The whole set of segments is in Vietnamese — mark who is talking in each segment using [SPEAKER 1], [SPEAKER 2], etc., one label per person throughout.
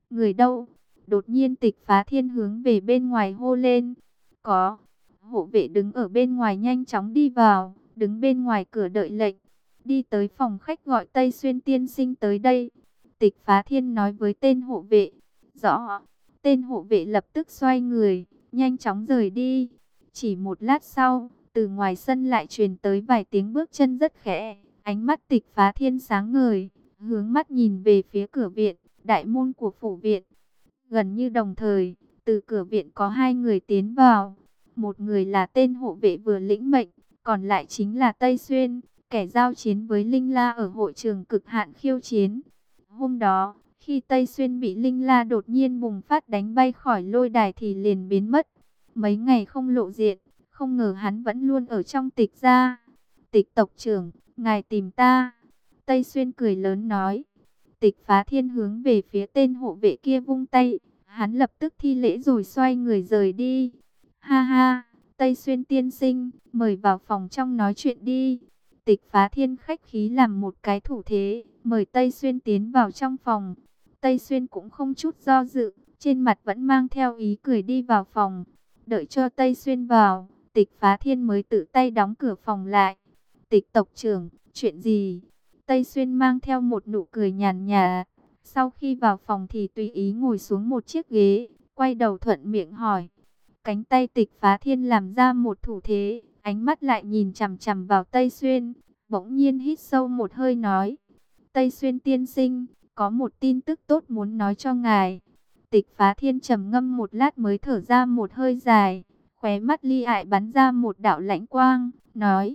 [SPEAKER 1] Người đâu? Đột nhiên Tịch Phá Thiên hướng về bên ngoài hô lên. Có. Hộ vệ đứng ở bên ngoài nhanh chóng đi vào, đứng bên ngoài cửa đợi lệnh. Đi tới phòng khách gọi Tây Xuyên tiên sinh tới đây. Tịch Phá Thiên nói với tên hộ vệ. Rõ. Tên hộ vệ lập tức xoay người, nhanh chóng rời đi. Chỉ một lát sau, từ ngoài sân lại truyền tới vài tiếng bước chân rất khẽ. Ánh mắt Tịch Phá Thiên sáng ngời, hướng mắt nhìn về phía cửa viện, đại môn của phủ viện. Gần như đồng thời, từ cửa viện có hai người tiến vào. Một người là tên hộ vệ vừa lĩnh mệnh, còn lại chính là Tây Xuyên, kẻ giao chiến với Linh La ở hội trường cực hạn khiêu chiến. Hôm đó, khi Tây Xuyên bị Linh La đột nhiên bùng phát đánh bay khỏi lôi đài thì liền biến mất. Mấy ngày không lộ diện, không ngờ hắn vẫn luôn ở trong Tịch gia. Tịch tộc trưởng, ngài tìm ta. Tây Xuyên cười lớn nói. Tịch Phá Thiên hướng về phía tên hộ vệ kia vung tay. Hắn lập tức thi lễ rồi xoay người rời đi. Ha ha, Tây Xuyên tiên sinh, mời vào phòng trong nói chuyện đi. Tịch Phá Thiên khách khí làm một cái thủ thế, mời Tây Xuyên tiến vào trong phòng. Tây Xuyên cũng không chút do dự, trên mặt vẫn mang theo ý cười đi vào phòng. Đợi cho Tây Xuyên vào, Tịch Phá Thiên mới tự tay đóng cửa phòng lại. Tịch tộc trưởng, chuyện gì? Tây Xuyên mang theo một nụ cười nhàn nhạt. Sau khi vào phòng thì tùy ý ngồi xuống một chiếc ghế, quay đầu thuận miệng hỏi. Cánh tay Tịch Phá Thiên làm ra một thủ thế, ánh mắt lại nhìn chằm chằm vào Tây Xuyên, bỗng nhiên hít sâu một hơi nói. Tây Xuyên tiên sinh, có một tin tức tốt muốn nói cho ngài. Tịch Phá Thiên trầm ngâm một lát mới thở ra một hơi dài, khóe mắt Ly Ại bắn ra một đạo lãnh quang, nói.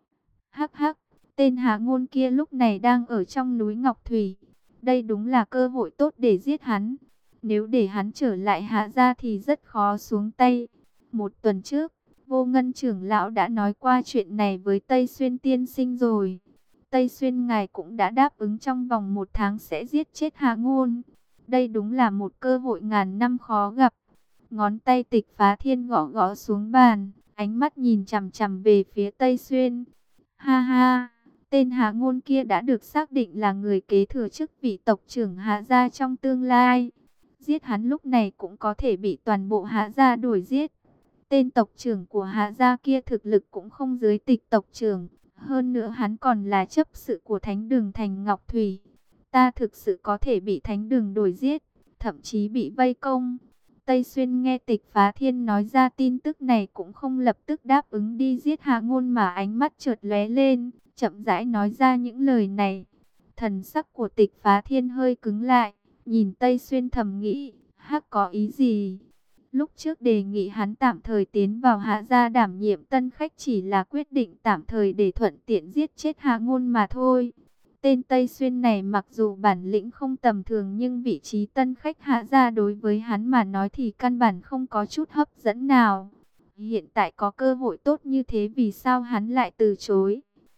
[SPEAKER 1] Hắc hắc, tên Hà Ngôn kia lúc này đang ở trong núi Ngọc Thủy. Đây đúng là cơ hội tốt để giết hắn. Nếu để hắn trở lại Hạ gia thì rất khó xuống tay. Một tuần trước, Vô Ngân trưởng lão đã nói qua chuyện này với Tây Xuyên tiên sinh rồi. Tây Xuyên ngài cũng đã đáp ứng trong vòng 1 tháng sẽ giết chết Hà Ngôn. Đây đúng là một cơ hội ngàn năm khó gặp. Ngón tay Tịch Phá Thiên gõ gõ xuống bàn, ánh mắt nhìn chằm chằm về phía Tây Xuyên. Ha ha, tên Hà Ngôn kia đã được xác định là người kế thừa chức vị tộc trưởng Hạ gia trong tương lai. Giết hắn lúc này cũng có thể bị toàn bộ Hạ gia đuổi giết. Tên tộc trưởng của Hạ gia kia thực lực cũng không dưới Tịch tộc trưởng. Hơn nữa hắn còn là chấp sự của Thánh đường thành Ngọc Thủy. Ta thực sự có thể bị Thánh đường đuổi giết, thậm chí bị vây công. Tây Xuyên nghe Tịch Phá Thiên nói ra tin tức này cũng không lập tức đáp ứng đi giết Hà Ngôn mà ánh mắt chợt lóe lên, chậm rãi nói ra những lời này. Thần sắc của Tịch Phá Thiên hơi cứng lại, nhìn Tây Xuyên thầm nghĩ, hắc có ý gì? Lúc trước đề nghị hắn tạm thời tiến vào Hạ gia đảm nhiệm tân khách chỉ là quyết định tạm thời để thuận tiện giết chết Hà Ngôn mà thôi. Tên Tây Xuyên này mặc dù bản lĩnh không tầm thường nhưng vị trí tân khách Hạ gia đối với hắn mà nói thì căn bản không có chút hấp dẫn nào. Hiện tại có cơ hội tốt như thế vì sao hắn lại từ chối?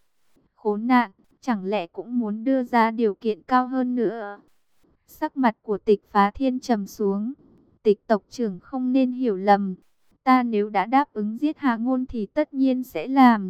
[SPEAKER 1] Khốn nạn, chẳng lẽ cũng muốn đưa ra điều kiện cao hơn nữa? Sắc mặt của Tịch Phá Thiên trầm xuống. Tịch tộc trưởng không nên hiểu lầm. Ta nếu đã đáp ứng giết Hà Ngôn thì tất nhiên sẽ làm.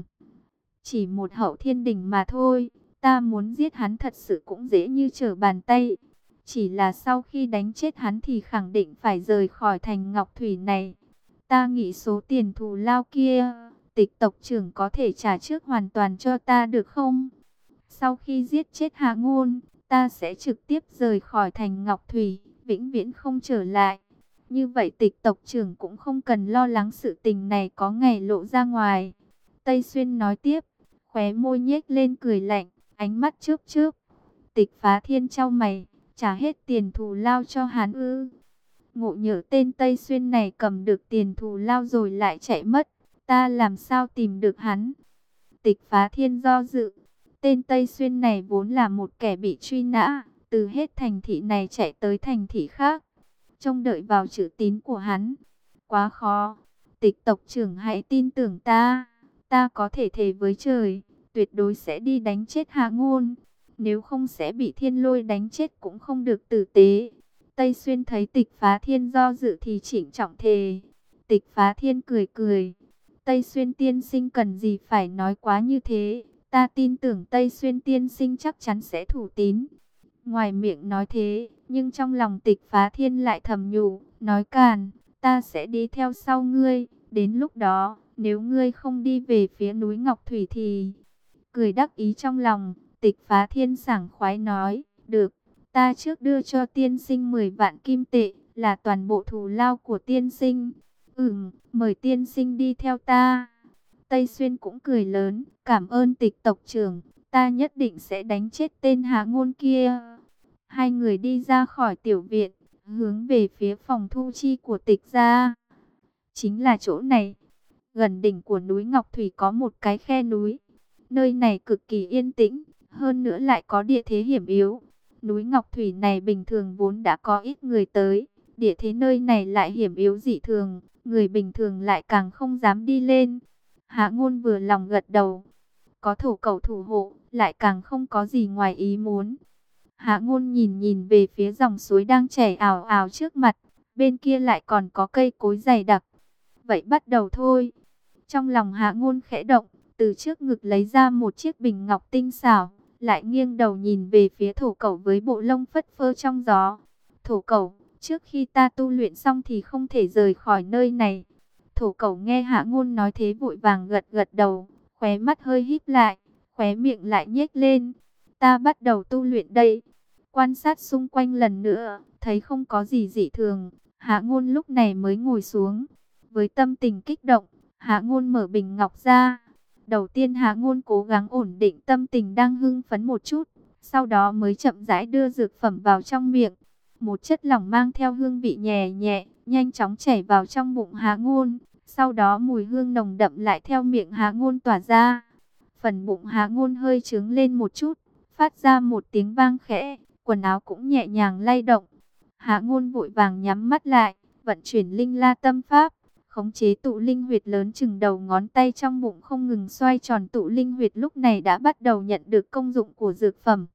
[SPEAKER 1] Chỉ một hậu thiên đỉnh mà thôi. Ta muốn giết hắn thật sự cũng dễ như trở bàn tay. Chỉ là sau khi đánh chết hắn thì khẳng định phải rời khỏi thành Ngọc Thủy này. Ta nghĩ số tiền thù lao kia, Tịch tộc trưởng có thể trả trước hoàn toàn cho ta được không? Sau khi giết chết Hà Ngôn, ta sẽ trực tiếp rời khỏi thành Ngọc Thủy, vĩnh viễn không trở lại. Như vậy Tịch tộc trưởng cũng không cần lo lắng sự tình này có ngày lộ ra ngoài. Tây Xuyên nói tiếp, khóe môi nhếch lên cười lạnh, ánh mắt chớp chớp. Tịch Phá Thiên chau mày, trả hết tiền thù lao cho hắn ư? Ngộ nhỡ tên Tây Xuyên này cầm được tiền thù lao rồi lại chạy mất, ta làm sao tìm được hắn? Tịch Phá Thiên do dự. Tên Tây Xuyên này vốn là một kẻ bị truy nã, từ hết thành thị này chạy tới thành thị khác, trông đợi vào chữ tín của hắn. Quá khó. Tịch tộc trưởng hãy tin tưởng ta. Ta có thể thề với trời, tuyệt đối sẽ đi đánh chết Hà Ngôn. Nếu không sẽ bị Thiên Lôi đánh chết cũng không được tử tế. Tây Xuyên thấy Tịch Phá Thiên do dự thì trịnh trọng thề. Tịch Phá Thiên cười cười. Tây Xuyên tiên sinh cần gì phải nói quá như thế. Ta tin tưởng Tây Xuyên tiên sinh chắc chắn sẽ thủ tín. Ngoài miệng nói thế, nhưng trong lòng Tịch Phá Thiên lại thầm nhủ, nói càn, ta sẽ đi theo sau ngươi, đến lúc đó, nếu ngươi không đi về phía núi Ngọc Thủy thì... Cười đắc ý trong lòng, Tịch Phá Thiên sảng khoái nói, được, ta trước đưa cho tiên sinh 10 vạn kim tệ, là toàn bộ thù lao của tiên sinh. Mời tiên sinh đi theo ta. Tây Xuyên cũng cười lớn, cảm ơn Tịch tộc trưởng, ta nhất định sẽ đánh chết tên Hạ Ngôn kia. Hai người đi ra khỏi tiểu viện, hướng về phía phòng thu chi của Tịch gia. Chính là chỗ này. Gần đỉnh của núi Ngọc Thủy có một cái khe núi. Nơi này cực kỳ yên tĩnh, hơn nữa lại có địa thế hiểm yếu. Núi Ngọc Thủy này bình thường vốn đã có ít người tới, địa thế nơi này lại hiểm yếu dị thường, người bình thường lại càng không dám đi lên. Hạ Ngôn vừa lòng gật đầu, có thổ cẩu thủ hộ, lại càng không có gì ngoài ý muốn. Hạ Ngôn nhìn nhìn về phía dòng suối đang chảy ào ào trước mặt, bên kia lại còn có cây cối dày đặc. Vậy bắt đầu thôi. Trong lòng Hạ Ngôn khẽ động, từ trước ngực lấy ra một chiếc bình ngọc tinh xảo, lại nghiêng đầu nhìn về phía thổ cẩu với bộ lông phất phơ trong gió. Thổ cẩu, trước khi ta tu luyện xong thì không thể rời khỏi nơi này. Thổ cẩu nghe Hạ Ngôn nói thế vội vàng gật gật đầu, khóe mắt hơi híp lại, khóe miệng lại nhếch lên. Ta bắt đầu tu luyện đây. Quan sát xung quanh lần nữa, thấy không có gì dị thường, Hạ Ngôn lúc này mới ngồi xuống. Với tâm tình kích động, Hạ Ngôn mở bình ngọc ra. Đầu tiên Hạ Ngôn cố gắng ổn định tâm tình đang hưng phấn một chút, sau đó mới chậm rãi đưa dược phẩm vào trong miệng. Một chất lỏng mang theo hương vị nhẹ nhẹ, nhanh chóng chảy vào trong bụng Hạ Ngôn. Sau đó mùi hương nồng đậm lại theo miệng Hạ Ngôn tỏa ra. Phần bụng Hạ Ngôn hơi trướng lên một chút, phát ra một tiếng vang khẽ, quần áo cũng nhẹ nhàng lay động. Hạ Ngôn vội vàng nhắm mắt lại, vận chuyển linh la tâm pháp, khống chế tụ linh huyệt lớn chừng đầu ngón tay trong bụng không ngừng xoay tròn. Tụ linh huyệt lúc này đã bắt đầu nhận được công dụng của dược phẩm.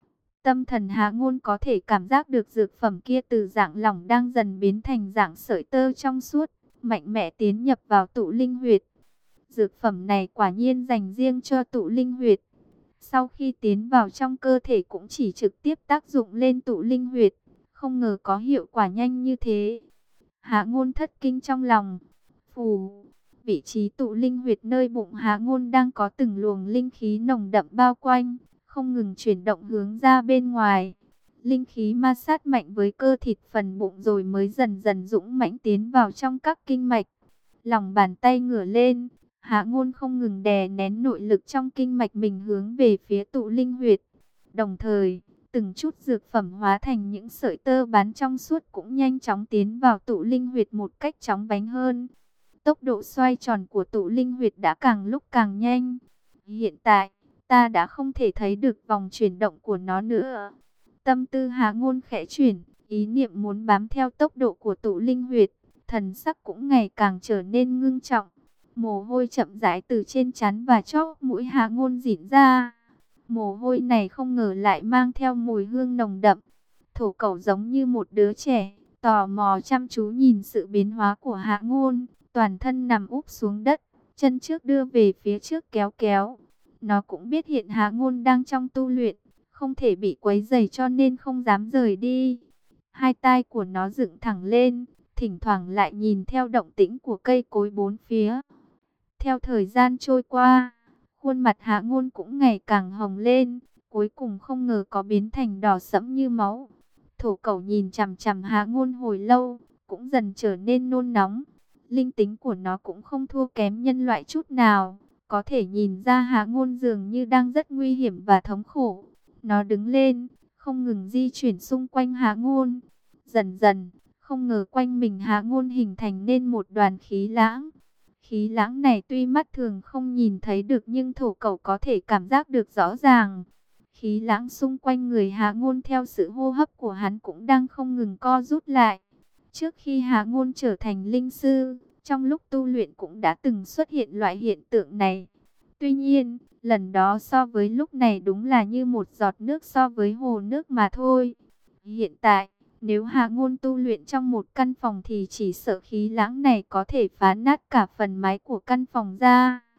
[SPEAKER 1] Tâm thần Hạ Ngôn có thể cảm giác được dược phẩm kia từ dạng lỏng đang dần biến thành dạng sợi tơ trong suốt, mạnh mẽ tiến nhập vào tụ linh huyệt. Dược phẩm này quả nhiên dành riêng cho tụ linh huyệt. Sau khi tiến vào trong cơ thể cũng chỉ trực tiếp tác dụng lên tụ linh huyệt, không ngờ có hiệu quả nhanh như thế. Hạ Ngôn thất kinh trong lòng. Phù, vị trí tụ linh huyệt nơi bụng Hạ Ngôn đang có từng luồng linh khí nồng đậm bao quanh, không ngừng chuyển động hướng ra bên ngoài. Linh khí ma sát mạnh với cơ thịt phần bụng rồi mới dần dần dũng mãnh tiến vào trong các kinh mạch. Lòng bàn tay ngửa lên, Hạ Ngôn không ngừng đè nén nội lực trong kinh mạch mình hướng về phía tụ linh huyệt. Đồng thời, từng chút dược phẩm hóa thành những sợi tơ bán trong suốt cũng nhanh chóng tiến vào tụ linh huyệt một cách chóng vánh hơn. Tốc độ xoay tròn của tụ linh huyệt đã càng lúc càng nhanh. Hiện tại, ta đã không thể thấy được vòng chuyển động của nó nữa. Tâm tư Hạ Ngôn khẽ chuyển, ý niệm muốn bám theo tốc độ của tụ linh huyệt, thần sắc cũng ngày càng trở nên ngưng trọng. Mồ hôi chậm rãi từ trên trán và chóp mũi Hạ Ngôn rỉn ra. Mồ hôi này không ngờ lại mang theo mùi hương nồng đậm. Thổ cẩu giống như một đứa trẻ, tò mò chăm chú nhìn sự biến hóa của Hạ Ngôn, toàn thân nằm úp xuống đất, chân trước đưa về phía trước kéo kéo. Nó cũng biết hiện Hạ Ngôn đang trong tu luyện, không thể bị quấy rầy cho nên không dám rời đi. Hai tai của nó dựng thẳng lên, thỉnh thoảng lại nhìn theo động tĩnh của cây cối bốn phía. Theo thời gian trôi qua, khuôn mặt Hạ Ngôn cũng ngày càng hồng lên, cuối cùng không ngờ có biến thành đỏ sẫm như máu. Thổ cẩu nhìn chằm chằm Hạ Ngôn hồi lâu, cũng dần trở nên nôn nóng. Linh tính của nó cũng không thua kém nhân loại chút nào, có thể nhìn ra Hạ Ngôn dường như đang rất nguy hiểm và thống khổ. Nó đứng lên, không ngừng di chuyển xung quanh Hạ Ngôn. Dần dần, không ngờ quanh mình Hạ Ngôn hình thành nên một đoàn khí lãng. Khí lãng này tuy mắt thường không nhìn thấy được nhưng thổ cẩu có thể cảm giác được rõ ràng. Khí lãng xung quanh người Hạ Ngôn theo sự hô hấp của hắn cũng đang không ngừng co rút lại. Trước khi Hạ Ngôn trở thành linh sư, trong lúc tu luyện cũng đã từng xuất hiện loại hiện tượng này. Tuy nhiên, lần đó so với lúc này đúng là như một giọt nước so với hồ nước mà thôi. Hiện tại, nếu Hạ Ngôn tu luyện trong một căn phòng thì chỉ sợ khí lãng này có thể phá nát cả phần mái của căn phòng ra.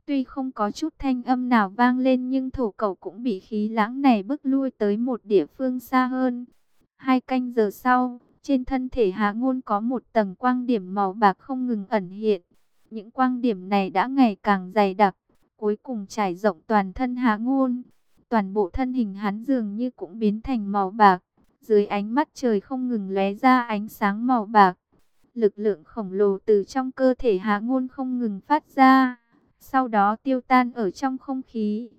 [SPEAKER 1] Tuy không có chút thanh âm nào vang lên nhưng thổ cẩu cũng bị khí lãng này bức lui tới một địa phương xa hơn. 2 canh giờ sau, trên thân thể Hạ Ngôn có một tầng quang điểm màu bạc không ngừng ẩn hiện. Những quang điểm này đã ngày càng dày đặc, cuối cùng trải rộng toàn thân Hạ Ngôn. Toàn bộ thân hình hắn dường như cũng biến thành màu bạc, dưới ánh mắt trời không ngừng lóe ra ánh sáng màu bạc. Lực lượng khổng lồ từ trong cơ thể Hạ Ngôn không ngừng phát ra, sau đó tiêu tan ở trong không khí.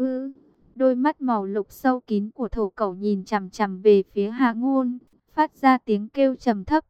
[SPEAKER 1] Đôi mắt màu lục sâu kín của thổ cẩu nhìn chằm chằm về phía Hạ Ngôn, phát ra tiếng kêu trầm thấp.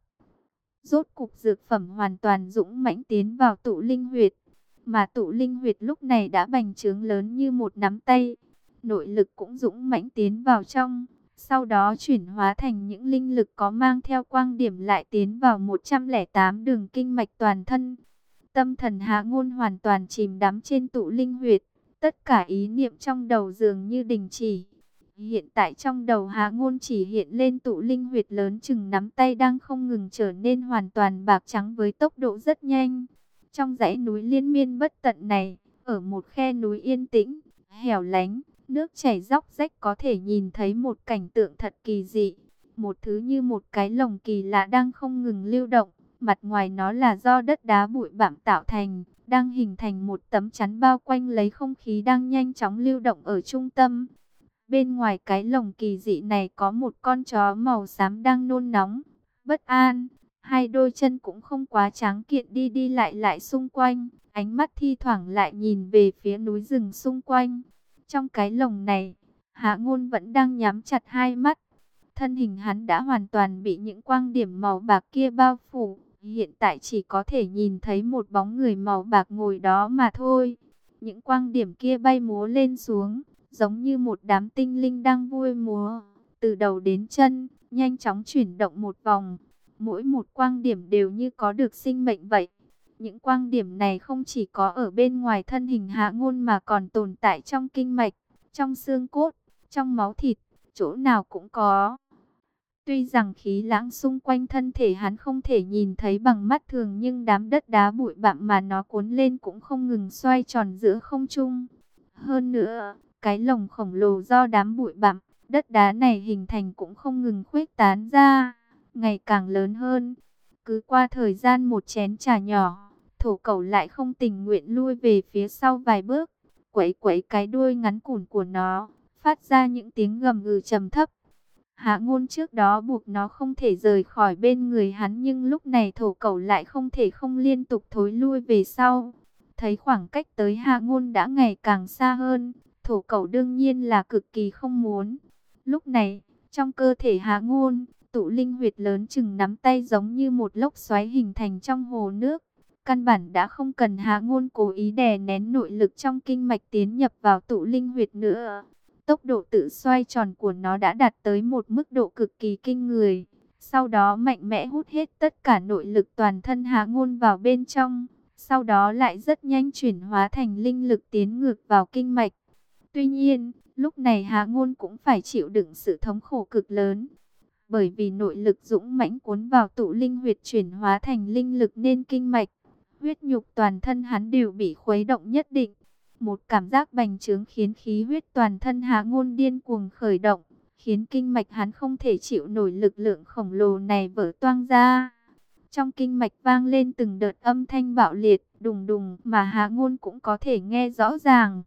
[SPEAKER 1] Rốt cục dược phẩm hoàn toàn dũng mãnh tiến vào tụ linh huyệt, mà tụ linh huyệt lúc này đã bành trướng lớn như một nắm tay. Nội lực cũng dũng mãnh tiến vào trong, sau đó chuyển hóa thành những linh lực có mang theo quang điểm lại tiến vào 108 đường kinh mạch toàn thân. Tâm thần Hạ Ngôn hoàn toàn chìm đắm trên tụ linh huyệt, tất cả ý niệm trong đầu dường như đình chỉ. Hiện tại trong đầu Hạ Ngôn chỉ hiện lên tụ linh huyệt lớn chừng nắm tay đang không ngừng trở nên hoàn toàn bạc trắng với tốc độ rất nhanh. Trong dãy núi liên miên bất tận này, ở một khe núi yên tĩnh, hẻo lánh, nước chảy róc rách có thể nhìn thấy một cảnh tượng thật kỳ dị. Một thứ như một cái lồng kỳ lạ đang không ngừng lưu động, mặt ngoài nó là do đất đá bụi bặm tạo thành, đang hình thành một tấm chắn bao quanh lấy không khí đang nhanh chóng lưu động ở trung tâm. Bên ngoài cái lồng kỳ dị này có một con chó màu xám đang nôn nóng, bất an. Hai đôi chân cũng không quá tráng kiện đi đi lại lại xung quanh, ánh mắt thi thoảng lại nhìn về phía núi rừng xung quanh. Trong cái lồng này, Hạ Ngôn vẫn đang nhắm chặt hai mắt. Thân hình hắn đã hoàn toàn bị những quang điểm màu bạc kia bao phủ. Hiện tại chỉ có thể nhìn thấy một bóng người màu bạc ngồi đó mà thôi. Những quang điểm kia bay múa lên xuống, giống như một đám tinh linh đang vui múa. Từ đầu đến chân, nhanh chóng chuyển động một vòng. Mỗi một quang điểm đều như có được sinh mệnh vậy. Những quang điểm này không chỉ có ở bên ngoài thân hình Hạ Ngôn mà còn tồn tại trong kinh mạch, trong xương cốt, trong máu thịt, chỗ nào cũng có. Tuy rằng khí lãng xung quanh thân thể hắn không thể nhìn thấy bằng mắt thường, nhưng đám đất đá bụi bặm mà nó cuốn lên cũng không ngừng xoay tròn giữa không trung. Hơn nữa, cái lồng khổng lồ do đám bụi bặm, đất đá này hình thành cũng không ngừng khuếch tán ra, ngày càng lớn hơn. Cứ qua thời gian một chén trà nhỏ, thổ cẩu lại không tình nguyện lui về phía sau vài bước, quẩy quẩy cái đuôi ngắn cùn của nó, phát ra những tiếng gầm gừ trầm thấp. Hạ Ngôn trước đó buộc nó không thể rời khỏi bên người hắn, nhưng lúc này thổ cẩu lại không thể không liên tục thối lui về sau. Thấy khoảng cách tới Hạ Ngôn đã ngày càng xa hơn, thổ cẩu đương nhiên là cực kỳ không muốn. Lúc này, trong cơ thể Hạ Ngôn, tụ linh huyệt lớn chừng nắm tay giống như một lốc xoáy hình thành trong hồ nước. Căn bản đã không cần Hạ Ngôn cố ý đè nén nội lực trong kinh mạch tiến nhập vào tụ linh huyệt nữa. Tốc độ tự xoay tròn của nó đã đạt tới một mức độ cực kỳ kinh người. Sau đó mạnh mẽ hút hết tất cả nội lực toàn thân Hạ Ngôn vào bên trong. Sau đó lại rất nhanh chuyển hóa thành linh lực tiến ngược vào kinh mạch. Tuy nhiên, lúc này Hạ Ngôn cũng phải chịu đựng sự thống khổ cực lớn. Bởi vì nội lực dũng mãnh cuốn vào tụ linh huyệt chuyển hóa thành linh lực nên kinh mạch, huyết nhục toàn thân hắn đều bị khuấy động nhất định. Một cảm giác bành trướng khiến khí huyết toàn thân Hạ Ngôn điên cuồng khởi động, khiến kinh mạch hắn không thể chịu nổi lực lượng khổng lồ này vỡ toang ra. Trong kinh mạch vang lên từng đợt âm thanh bạo liệt, đùng đùng mà Hạ Ngôn cũng có thể nghe rõ ràng.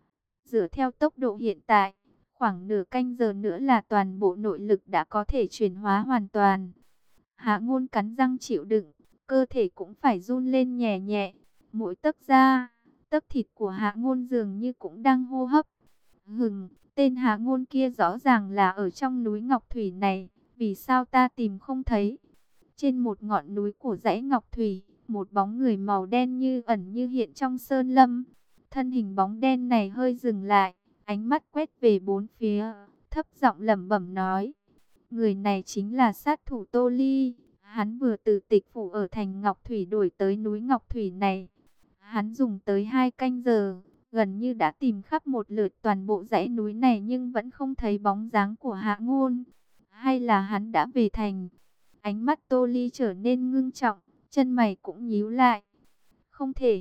[SPEAKER 1] Dựa theo tốc độ hiện tại, khoảng nửa canh giờ nữa là toàn bộ nội lực đã có thể chuyển hóa hoàn toàn. Hạ Ngôn cắn răng chịu đựng, cơ thể cũng phải run lên nhẹ nhẹ, mỗi tấc da, tấc thịt của Hạ Ngôn dường như cũng đang hô hấp. Tên Hạ Ngôn kia rõ ràng là ở trong núi Ngọc Thủy này, vì sao ta tìm không thấy? Trên một ngọn núi của dãy Ngọc Thủy, một bóng người màu đen như ẩn như hiện trong sơn lâm. Thân hình bóng đen này hơi dừng lại, ánh mắt quét về bốn phía, thấp giọng lẩm bẩm nói: người này chính là sát thủ Tô Ly. Hắn vừa từ tịch phủ ở thành Ngọc Thủy đuổi tới núi Ngọc Thủy này. Hắn dùng tới 2 canh giờ, gần như đã tìm khắp một lượt toàn bộ dãy núi này nhưng vẫn không thấy bóng dáng của Hạ Ngôn. Hay là hắn đã về thành? Ánh mắt Tô Ly trở nên ngưng trọng, chân mày cũng nhíu lại. Không thể,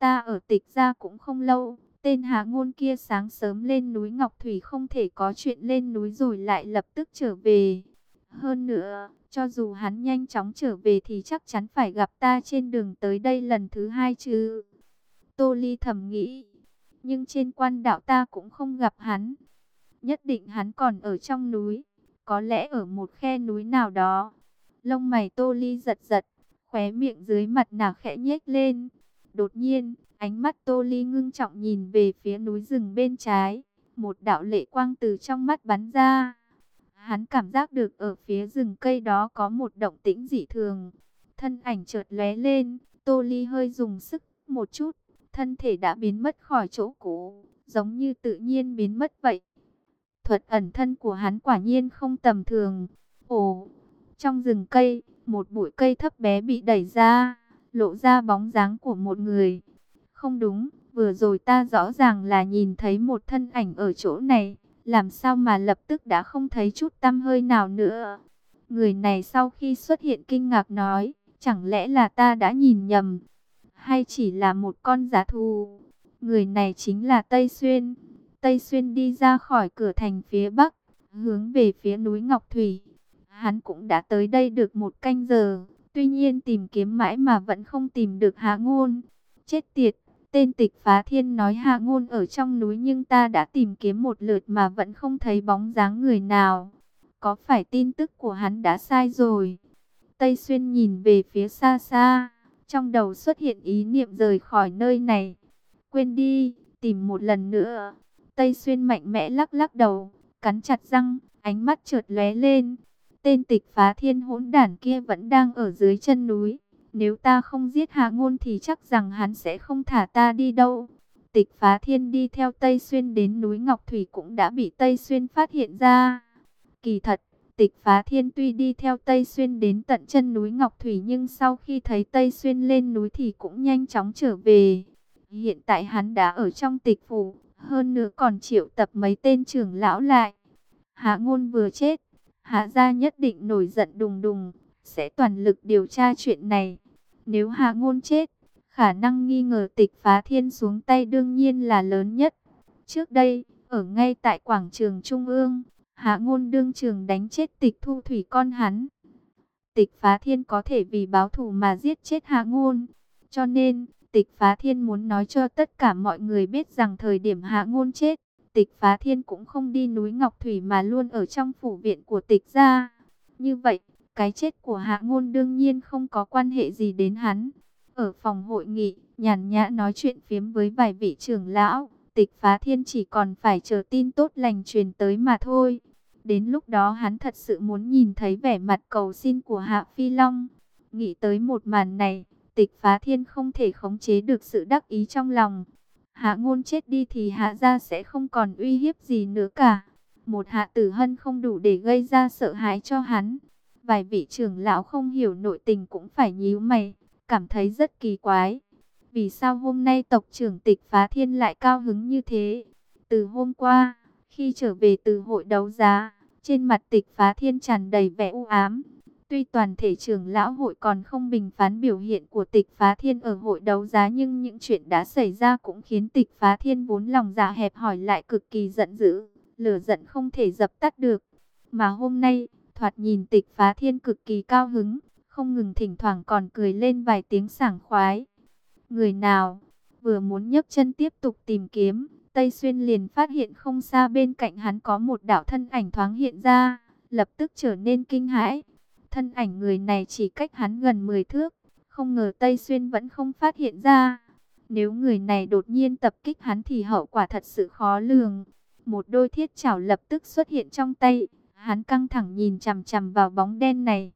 [SPEAKER 1] ta ở Tịch Gia cũng không lâu. Tên Hạ Ngôn kia sáng sớm lên núi Ngọc Thủy, không thể có chuyện lên núi rồi lại lập tức trở về. Hơn nữa, cho dù hắn nhanh chóng trở về thì chắc chắn phải gặp ta trên đường tới đây lần thứ hai chứ. Tô Ly thầm nghĩ, nhưng trên quan đạo ta cũng không gặp hắn. Nhất định hắn còn ở trong núi, có lẽ ở một khe núi nào đó. Lông mày Tô Ly giật giật, khóe miệng dưới mặt nạ khẽ nhếch lên. Đột nhiên, ánh mắt Tô Ly ngưng trọng nhìn về phía núi rừng bên trái. Một đạo lệ quang từ trong mắt bắn ra. Hắn cảm giác được ở phía rừng cây đó có một động tĩnh dị thường. Thân ảnh chợt lóe lên, Tô Ly hơi dùng sức một chút, thân thể đã biến mất khỏi chỗ cũ, giống như tự nhiên biến mất vậy. Thuật ẩn thân của hắn quả nhiên không tầm thường. Ồ, trong rừng cây, một bụi cây thấp bé bị đẩy ra, lộ ra bóng dáng của một người. Không đúng, vừa rồi ta rõ ràng là nhìn thấy một thân ảnh ở chỗ này, làm sao mà lập tức đã không thấy chút tăm hơi nào nữa. Người này sau khi xuất hiện kinh ngạc nói, chẳng lẽ là ta đã nhìn nhầm, hay chỉ là một con dã thú. Người này chính là Tây Xuyên. Tây Xuyên đi ra khỏi cửa thành phía bắc, hướng về phía núi Ngọc Thủy. Hắn cũng đã tới đây được một canh giờ, tuy nhiên tìm kiếm mãi mà vẫn không tìm được Hạ Ngôn. Chết tiệt, tên Tịch Phá Thiên nói Hạ Ngôn ở trong núi, nhưng ta đã tìm kiếm một lượt mà vẫn không thấy bóng dáng người nào. Có phải tin tức của hắn đã sai rồi? Tây Xuyên nhìn về phía xa xa, trong đầu xuất hiện ý niệm rời khỏi nơi này. Quên đi, tìm một lần nữa. Tây Xuyên mạnh mẽ lắc lắc đầu, cắn chặt răng, ánh mắt chợt lóe lên. Tên Tịch Phá Thiên hỗn đản kia vẫn đang ở dưới chân núi. Nếu ta không giết Hạ Ngôn thì chắc rằng hắn sẽ không thả ta đi đâu. Tịch Phá Thiên đi theo Tây Xuyên đến núi Ngọc Thủy cũng đã bị Tây Xuyên phát hiện ra. Kỳ thật, Tịch Phá Thiên tuy đi theo Tây Xuyên đến tận chân núi Ngọc Thủy, nhưng sau khi thấy Tây Xuyên lên núi thì cũng nhanh chóng trở về. Hiện tại hắn đã ở trong Tịch phủ, hơn nữa còn triệu tập mấy tên trưởng lão lại. Hạ Ngôn vừa chết, Hạ gia nhất định nổi giận đùng đùng, sẽ toàn lực điều tra chuyện này. Nếu Hạ Ngôn chết, khả năng nghi ngờ Tịch Phá Thiên xuống tay đương nhiên là lớn nhất. Trước đây, ở ngay tại quảng trường Trung ương, Hạ Ngôn đương trường đánh chết Tịch Thu Thủy con hắn. Tịch Phá Thiên có thể vì báo thù mà giết chết Hạ Ngôn. Cho nên, Tịch Phá Thiên muốn nói cho tất cả mọi người biết rằng thời điểm Hạ Ngôn chết, Tịch Phá Thiên cũng không đi núi Ngọc Thủy mà luôn ở trong phủ viện của Tịch gia. Như vậy, cái chết của Hạ Ngôn đương nhiên không có quan hệ gì đến hắn. Ở phòng hội nghị, nhàn nhã nói chuyện phiếm với vài vị trưởng lão, Tịch Phá Thiên chỉ còn phải chờ tin tốt lành truyền tới mà thôi. Đến lúc đó hắn thật sự muốn nhìn thấy vẻ mặt cầu xin của Hạ Phi Long. Nghĩ tới một màn này, Tịch Phá Thiên không thể khống chế được sự đắc ý trong lòng. Hạ Ngôn chết đi thì Hạ gia sẽ không còn uy hiếp gì nữa cả. Một Hạ Tử Hân không đủ để gây ra sợ hãi cho hắn. Vài vị trưởng lão không hiểu nội tình cũng phải nhíu mày, cảm thấy rất kỳ quái. Vì sao hôm nay tộc trưởng Tịch Phá Thiên lại cao hứng như thế? Từ hôm qua, khi trở về từ hội đấu giá, trên mặt Tịch Phá Thiên tràn đầy vẻ u ám. Tuy toàn thể trưởng lão hội còn không bình phán biểu hiện của Tịch Phá Thiên ở hội đấu giá, nhưng những chuyện đã xảy ra cũng khiến Tịch Phá Thiên vốn lòng dạ hẹp hòi lại cực kỳ giận dữ, lửa giận không thể dập tắt được. Mà hôm nay, thoạt nhìn Tịch Phá Thiên cực kỳ cao hứng, không ngừng thỉnh thoảng còn cười lên vài tiếng sảng khoái. Người nào? Vừa muốn nhấc chân tiếp tục tìm kiếm, Tây Xuyên liền phát hiện không xa bên cạnh hắn có một đạo thân ảnh thoáng hiện ra, lập tức trở nên kinh hãi. Thân ảnh người này chỉ cách hắn gần 10 thước, không ngờ Tây Xuyên vẫn không phát hiện ra. Nếu người này đột nhiên tập kích hắn thì hậu quả thật sự khó lường. Một đôi thiết chảo lập tức xuất hiện trong tay, hắn căng thẳng nhìn chằm chằm vào bóng đen này.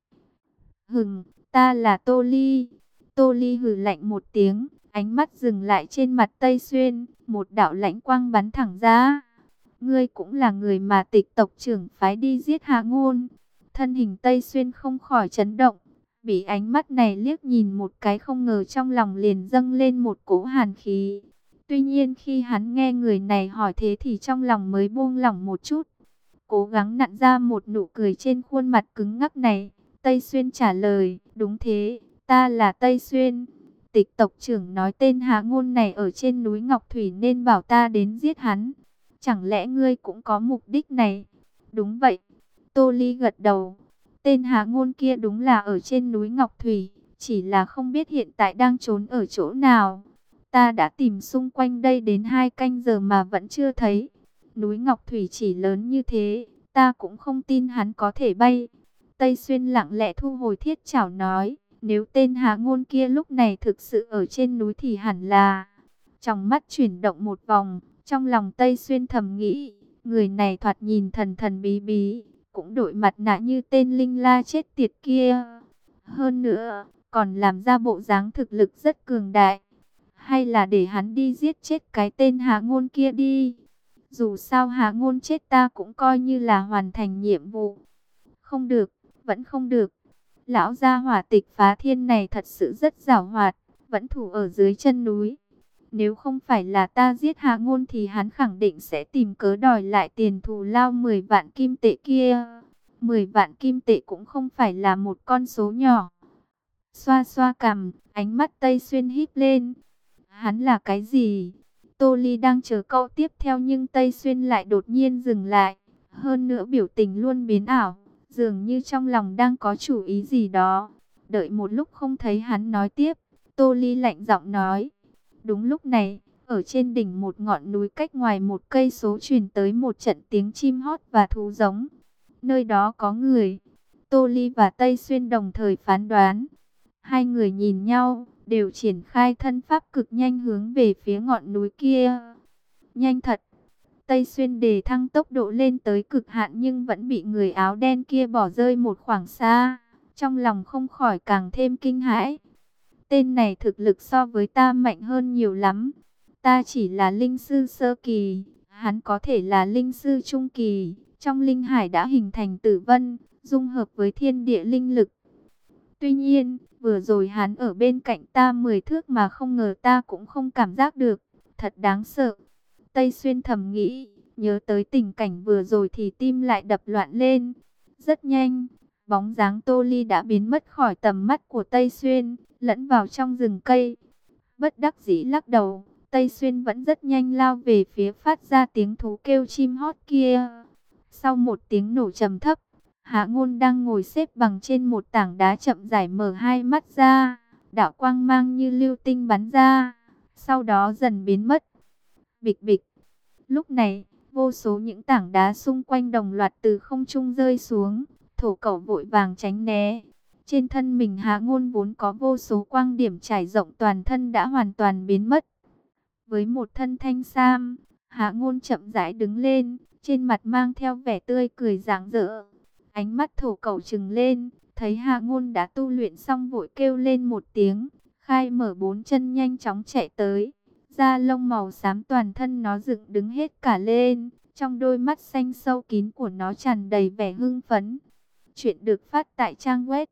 [SPEAKER 1] Hừng, ta là Tô Ly. Tô Ly hừ lạnh một tiếng, ánh mắt dừng lại trên mặt Tây Xuyên, một đạo lãnh quang bắn thẳng ra. Ngươi cũng là người mà Tịch tộc trưởng phái đi giết Hạ Ngôn. Thân hình Tây Xuyên không khỏi chấn động, bị ánh mắt này liếc nhìn một cái không ngờ trong lòng liền dâng lên một cỗ hàn khí. Tuy nhiên khi hắn nghe người này hỏi thế thì trong lòng mới buông lỏng một chút. Cố gắng nặn ra một nụ cười trên khuôn mặt cứng ngắc này, Tây Xuyên trả lời, đúng thế, ta là Tây Xuyên. Tịch tộc trưởng nói tên Hạ Ngôn này ở trên núi Ngọc Thủy nên bảo ta đến giết hắn. Chẳng lẽ ngươi cũng có mục đích này? Đúng vậy. Tô Ly gật đầu. Tên Hạ Ngôn kia đúng là ở trên núi Ngọc Thủy, chỉ là không biết hiện tại đang trốn ở chỗ nào. Ta đã tìm xung quanh đây đến 2 canh giờ mà vẫn chưa thấy. Núi Ngọc Thủy chỉ lớn như thế, ta cũng không tin hắn có thể bay. Tây Xuyên lặng lẽ thu hồi thiết trảo nói, nếu tên Hạ Ngôn kia lúc này thực sự ở trên núi thì hẳn là... Trong mắt chuyển động một vòng, trong lòng Tây Xuyên thầm nghĩ, người này thoạt nhìn thần thần bí bí, cũng đội mặt nạ như tên Linh La chết tiệt kia. Hơn nữa, còn làm ra bộ dáng thực lực rất cường đại. Hay là để hắn đi giết chết cái tên Hạ Ngôn kia đi. Dù sao Hạ Ngôn chết ta cũng coi như là hoàn thành nhiệm vụ. Không được, vẫn không được. Lão gia hỏa Tịch Phá Thiên này thật sự rất giảo hoạt, vẫn thủ ở dưới chân núi. Nếu không phải là ta giết Hạ Ngôn thì hắn khẳng định sẽ tìm cớ đòi lại tiền thù lao 10 vạn kim tệ kia. 10 vạn kim tệ cũng không phải là một con số nhỏ. Xoa xoa cằm, ánh mắt Tây Xuyên híp lên. Hắn là cái gì? Tô Ly đang chờ câu tiếp theo nhưng Tây Xuyên lại đột nhiên dừng lại. Hơn nữa biểu tình luôn biến ảo, dường như trong lòng đang có chủ ý gì đó. Đợi một lúc không thấy hắn nói tiếp, Tô Ly lạnh giọng nói. Đúng lúc này, ở trên đỉnh một ngọn núi cách ngoài 1 cây số truyền tới một trận tiếng chim hót và thú giống. Nơi đó có người. Tô Ly và Tây Xuyên đồng thời phán đoán. Hai người nhìn nhau, đều triển khai thân pháp cực nhanh hướng về phía ngọn núi kia. Nhanh thật. Tây Xuyên đề thăng tốc độ lên tới cực hạn nhưng vẫn bị người áo đen kia bỏ rơi một khoảng xa. Trong lòng không khỏi càng thêm kinh hãi. Tên này thực lực so với ta mạnh hơn nhiều lắm. Ta chỉ là linh sư sơ kỳ, hắn có thể là linh sư trung kỳ. Trong linh hải đã hình thành tử vân, dung hợp với thiên địa linh lực. Tuy nhiên, vừa rồi hắn ở bên cạnh ta 10 thước mà không ngờ ta cũng không cảm giác được. Thật đáng sợ. Tây Xuyên thầm nghĩ, nhớ tới tình cảnh vừa rồi thì tim lại đập loạn lên. Rất nhanh, bóng dáng Tô Ly đã biến mất khỏi tầm mắt của Tây Xuyên, lẫn vào trong rừng cây. Bất đắc dĩ lắc đầu, Tây Xuyên vẫn rất nhanh lao về phía phát ra tiếng thú kêu chim hót kia. Sau một tiếng nổ trầm thấp, Hạ Ngôn đang ngồi xếp bằng trên một tảng đá chậm rãi mở hai mắt ra, đạo quang mang như lưu tinh bắn ra, sau đó dần biến mất. Bịch bịch. Lúc này, vô số những tảng đá xung quanh đồng loạt từ không trung rơi xuống, thổ cẩu vội vàng tránh né. Trên thân mình Hạ Ngôn vốn có vô số quang điểm trải rộng toàn thân đã hoàn toàn biến mất. Với một thân thanh sam, Hạ Ngôn chậm rãi đứng lên, trên mặt mang theo vẻ tươi cười rạng rỡ. Ánh mắt thổ cẩu trừng lên, thấy Hạ Ngôn đã tu luyện xong vội kêu lên một tiếng, khai mở 4 chân nhanh chóng chạy tới. Da lông màu xám toàn thân nó dựng đứng hết cả lên, trong đôi mắt xanh sâu kín của nó tràn đầy vẻ hưng phấn. Chuyện được phát tại trang web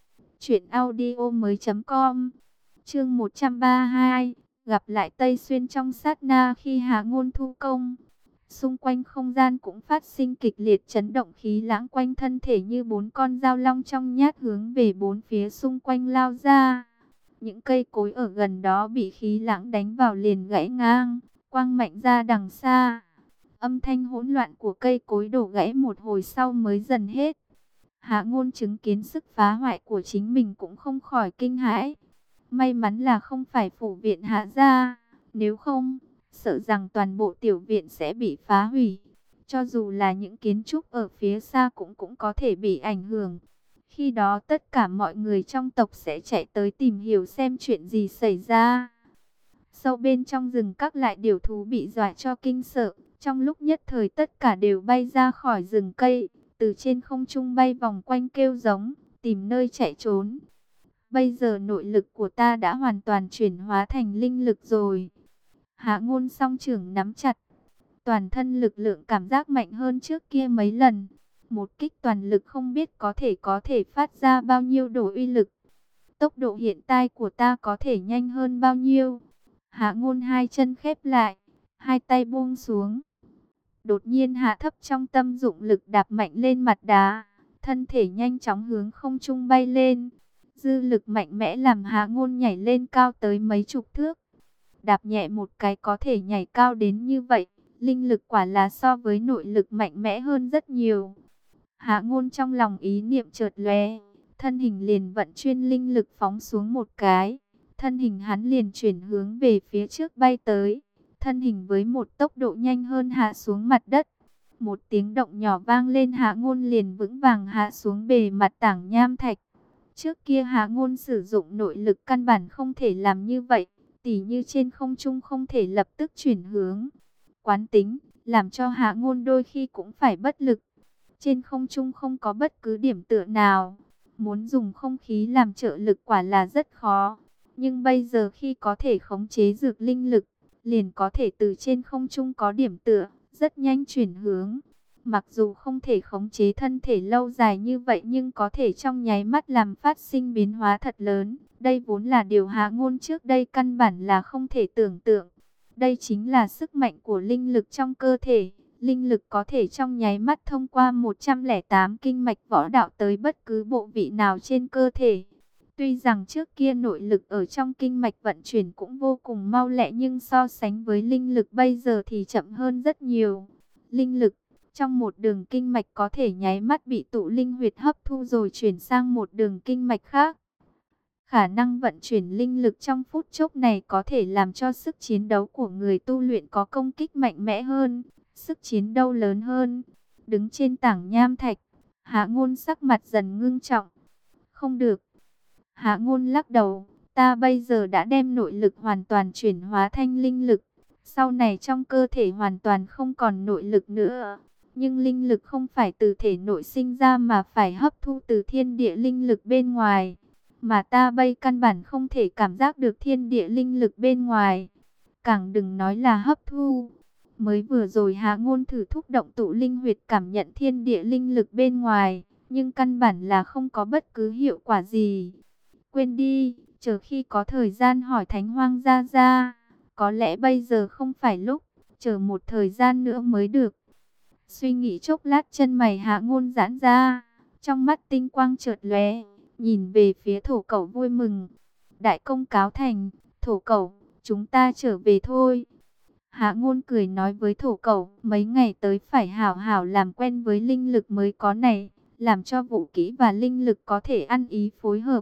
[SPEAKER 1] truyệnaudiomoi.com. Chương 132, gặp lại Tây Xuyên trong sát na khi Hạ Ngôn thu công. Xung quanh không gian cũng phát sinh kịch liệt chấn động, khí lãng quanh thân thể như 4 con dao long trong nhát hướng về 4 phía xung quanh lao ra. Những cây cối ở gần đó bị khí lãng đánh vào liền gãy ngang, quang mạnh ra đằng xa. Âm thanh hỗn loạn của cây cối đổ gãy một hồi sau mới dần hết. Hạ Ngôn chứng kiến sức phá hoại của chính mình cũng không khỏi kinh hãi. May mắn là không phải phủ viện Hạ gia, nếu không, sợ rằng toàn bộ tiểu viện sẽ bị phá hủy. Cho dù là những kiến trúc ở phía xa cũng có thể bị ảnh hưởng. Khi đó tất cả mọi người trong tộc sẽ chạy tới tìm hiểu xem chuyện gì xảy ra. Sâu bên trong rừng các lại điểu thú bị dọa cho kinh sợ. Trong lúc nhất thời tất cả đều bay ra khỏi rừng cây, từ trên không trung bay vòng quanh kêu giống, tìm nơi chạy trốn. Bây giờ nội lực của ta đã hoàn toàn chuyển hóa thành linh lực rồi. Hạ Ngôn song trưởng nắm chặt, toàn thân lực lượng cảm giác mạnh hơn trước kia mấy lần. Một kích toàn lực không biết có thể phát ra bao nhiêu độ uy lực. Tốc độ hiện tại của ta có thể nhanh hơn bao nhiêu? Hạ Ngôn hai chân khép lại, hai tay buông xuống. Đột nhiên hạ thấp trong tâm dụng lực đạp mạnh lên mặt đá, thân thể nhanh chóng hướng không trung bay lên. Dư lực mạnh mẽ làm Hạ Ngôn nhảy lên cao tới mấy chục thước. Đạp nhẹ một cái có thể nhảy cao đến như vậy, linh lực quả là so với nội lực mạnh mẽ hơn rất nhiều. Hạ Ngôn trong lòng ý niệm chợt lóe, thân hình liền vận chuyên linh lực phóng xuống một cái, thân hình hắn liền chuyển hướng về phía trước bay tới, thân hình với một tốc độ nhanh hơn hạ xuống mặt đất. Một tiếng động nhỏ vang lên, Hạ Ngôn liền vững vàng hạ xuống bề mặt tảng nham thạch. Trước kia Hạ Ngôn sử dụng nội lực căn bản không thể làm như vậy, tỉ như trên không trung không thể lập tức chuyển hướng. Quán tính, làm cho Hạ Ngôn đôi khi cũng phải bất lực. Trên không trung không có bất cứ điểm tựa nào, muốn dùng không khí làm trợ lực quả là rất khó. Nhưng bây giờ khi có thể khống chế dược linh lực, liền có thể từ trên không trung có điểm tựa, rất nhanh chuyển hướng. Mặc dù không thể khống chế thân thể lâu dài như vậy nhưng có thể trong nháy mắt làm phát sinh biến hóa thật lớn. Đây vốn là điều Hạ Ngôn trước đây căn bản là không thể tưởng tượng. Đây chính là sức mạnh của linh lực trong cơ thể. Linh lực có thể trong nháy mắt thông qua 108 kinh mạch võ đạo tới bất cứ bộ vị nào trên cơ thể. Tuy rằng trước kia nội lực ở trong kinh mạch vận chuyển cũng vô cùng mau lẹ nhưng so sánh với linh lực bây giờ thì chậm hơn rất nhiều. Linh lực trong một đường kinh mạch có thể nháy mắt bị tụ linh huyệt hấp thu rồi chuyển sang một đường kinh mạch khác. Khả năng vận chuyển linh lực trong phút chốc này có thể làm cho sức chiến đấu của người tu luyện có công kích mạnh mẽ hơn, sức chiến đấu lớn hơn. Đứng trên tảng nham thạch, Hạ Ngôn sắc mặt dần ngưng trọng. Không được. Hạ Ngôn lắc đầu, ta bây giờ đã đem nội lực hoàn toàn chuyển hóa thành linh lực. Sau này trong cơ thể hoàn toàn không còn nội lực nữa. Nhưng linh lực không phải từ thể nội sinh ra mà phải hấp thu từ thiên địa linh lực bên ngoài. Mà ta bây căn bản không thể cảm giác được thiên địa linh lực bên ngoài. Càng đừng nói là hấp thu. Mới vừa rồi Hạ Ngôn thử thúc động tụ linh huyệt cảm nhận thiên địa linh lực bên ngoài. Nhưng căn bản là không có bất cứ hiệu quả gì. Quên đi, chờ khi có thời gian hỏi Thánh Hoang Gia Gia. Có lẽ bây giờ không phải lúc, chờ một thời gian nữa mới được. Suy nghĩ chốc lát chân mày Hạ Ngôn giãn ra, trong mắt tinh quang chợt lóe, nhìn về phía Thổ Cẩu vui mừng. Đại công cáo thành, Thổ Cẩu, chúng ta trở về thôi. Hạ Ngôn cười nói với Thổ Cẩu, mấy ngày tới phải hảo hảo làm quen với linh lực mới có này, làm cho vũ kỹ và linh lực có thể ăn ý phối hợp.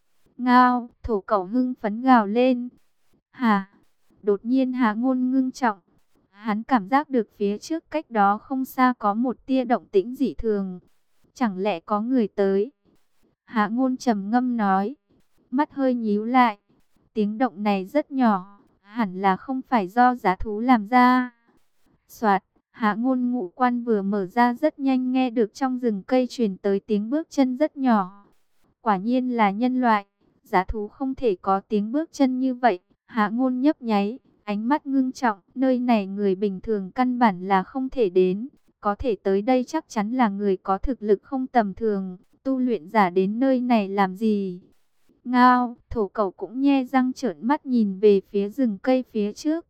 [SPEAKER 1] Ngao, Thổ Cẩu hưng phấn gào lên. Hà, đột nhiên Hạ Ngôn ngưng trọng. Hắn cảm giác được phía trước cách đó không xa có một tia động tĩnh dị thường. Chẳng lẽ có người tới? Hạ Ngôn trầm ngâm nói. Mắt hơi nhíu lại. Tiếng động này rất nhỏ. Hẳn là không phải do giá thú làm ra. Soạt, Hạ Ngôn ngũ quan vừa mở ra rất nhanh nghe được trong rừng cây truyền tới tiếng bước chân rất nhỏ. Quả nhiên là nhân loại. Giá thú không thể có tiếng bước chân như vậy. Hạ Ngôn nhấp nháy, ánh mắt ngưng trọng, nơi này người bình thường căn bản là không thể đến, có thể tới đây chắc chắn là người có thực lực không tầm thường, tu luyện giả đến nơi này làm gì? Ngao, Thổ Cẩu cũng nhe răng trợn mắt nhìn về phía rừng cây phía trước.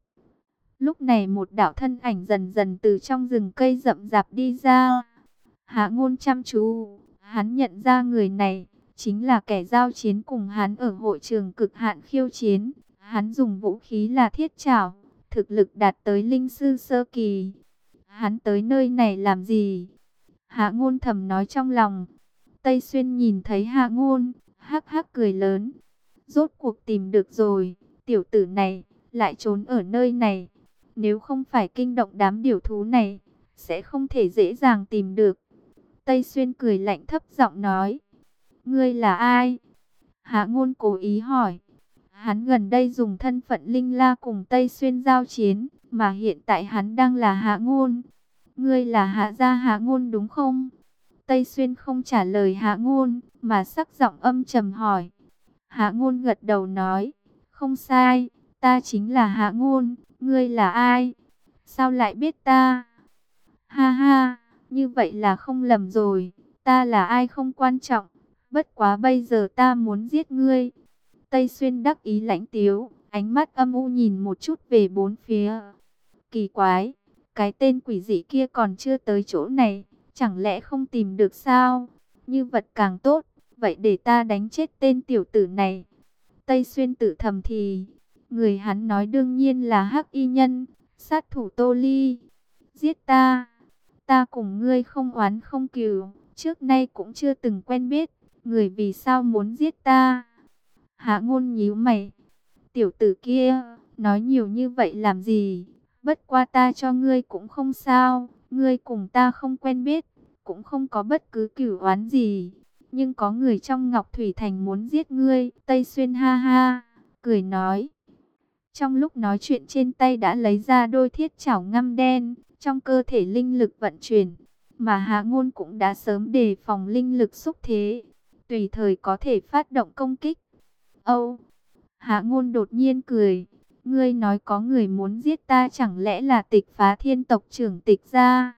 [SPEAKER 1] Lúc này một đạo thân ảnh dần dần từ trong rừng cây rậm rạp đi ra. Hạ Ngôn chăm chú, hắn nhận ra người này chính là kẻ giao chiến cùng hắn ở hội trường cực hạn khiêu chiến. Hắn dùng vũ khí là thiết trảo, thực lực đạt tới linh sư sơ kỳ. Hắn tới nơi này làm gì? Hạ Ngôn thầm nói trong lòng. Tây Xuyên nhìn thấy Hạ Ngôn, hắc hắc cười lớn. Rốt cuộc tìm được rồi, tiểu tử này lại trốn ở nơi này. Nếu không phải kinh động đám điểu thú này, sẽ không thể dễ dàng tìm được. Tây Xuyên cười lạnh thấp giọng nói. Ngươi là ai? Hạ Ngôn cố ý hỏi. Hắn gần đây dùng thân phận Linh La cùng Tây Xuyên giao chiến, mà hiện tại hắn đang là Hạ Ngôn. Ngươi là Hạ gia Hạ Ngôn đúng không? Tây Xuyên không trả lời Hạ Ngôn, mà sắc giọng âm trầm hỏi. Hạ Ngôn gật đầu nói, không sai, ta chính là Hạ Ngôn, ngươi là ai? Sao lại biết ta? Ha ha, như vậy là không lầm rồi, ta là ai không quan trọng, bất quá bây giờ ta muốn giết ngươi. Tây Xuyên đắc ý lãnh tiếu, ánh mắt âm u nhìn một chút về bốn phía. Kỳ quái, cái tên quỷ dị kia còn chưa tới chỗ này, chẳng lẽ không tìm được sao? Như vật càng tốt, vậy để ta đánh chết tên tiểu tử này. Tây Xuyên tự thầm thì, người hắn nói đương nhiên là Hắc Y Nhân, sát thủ Tô Ly. Giết ta, ta cùng ngươi không oán không cừu, trước nay cũng chưa từng quen biết, người vì sao muốn giết ta? Hạ Ngôn nhíu mày, tiểu tử kia, nói nhiều như vậy làm gì? Bất qua ta cho ngươi cũng không sao, ngươi cùng ta không quen biết, cũng không có bất cứ cửu oán gì. Nhưng có người trong Ngọc Thủy Thành muốn giết ngươi. Tây Xuyên ha ha, cười nói. Trong lúc nói chuyện trên tay đã lấy ra đôi thiết chảo ngăm đen, trong cơ thể linh lực vận chuyển. Mà Hạ Ngôn cũng đã sớm đề phòng linh lực xúc thế, tùy thời có thể phát động công kích. Âu! Hạ Ngôn đột nhiên cười. Ngươi nói có người muốn giết ta, chẳng lẽ là Tịch Phá Thiên tộc trưởng Tịch gia?